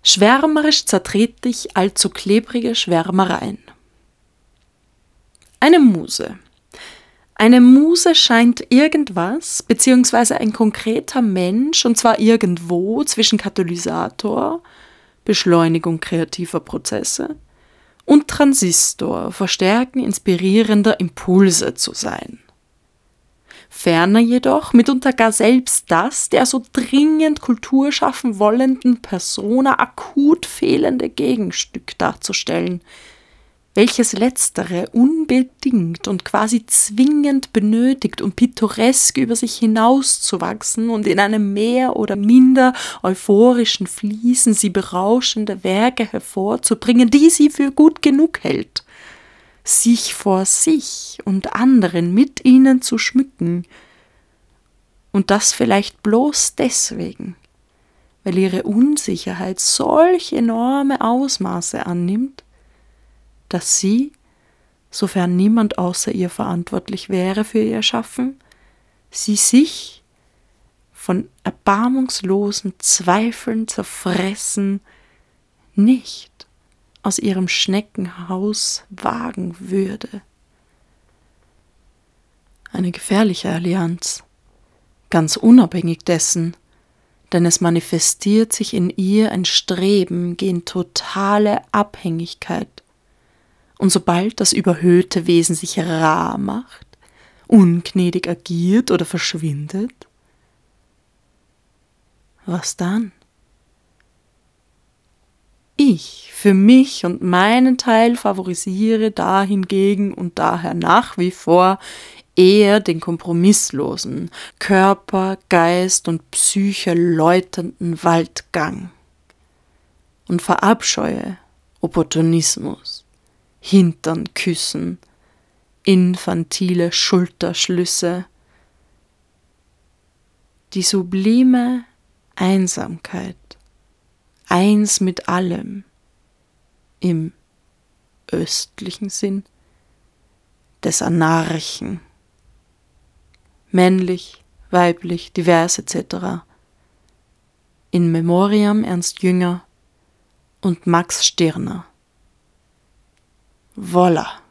Schwärmerisch zertretlich allzu klebrige Schwärmereien. Eine Muse. Eine Muse scheint irgendwas, beziehungsweise ein konkreter Mensch, und zwar irgendwo zwischen Katalysator, Beschleunigung kreativer Prozesse, und Transistor, Verstärken inspirierender Impulse zu sein. Ferner jedoch mitunter gar selbst das der so dringend Kultur schaffen wollenden Persona akut fehlende Gegenstück darzustellen, welches letztere unbedingt und quasi zwingend benötigt, um pittoresk über sich hinauszuwachsen und in einem mehr oder minder euphorischen Fließen sie berauschende Werke hervorzubringen, die sie für gut genug hält, sich vor sich und anderen mit ihnen zu schmücken, und das vielleicht bloß deswegen, weil ihre Unsicherheit solch enorme Ausmaße annimmt, dass sie, sofern niemand außer ihr verantwortlich wäre für ihr Schaffen, sie sich von erbarmungslosen Zweifeln zerfressen nicht aus ihrem Schneckenhaus wagen würde. Eine gefährliche Allianz, ganz unabhängig dessen, denn es manifestiert sich in ihr ein Streben gen totale Abhängigkeit. Und sobald das überhöhte Wesen sich rar macht, ungnädig agiert oder verschwindet, was dann? Ich für mich und meinen Teil favorisiere dahingegen und daher nach wie vor eher den kompromisslosen, Körper, Geist und Psyche läuternden Waldgang und verabscheue Opportunismus, Hintern küssen, infantile Schulterschlüsse, die sublime Einsamkeit, eins mit allem, im östlichen Sinn des Anarchen, männlich, weiblich, divers etc. In Memoriam Ernst Jünger und Max Stirner. Voila!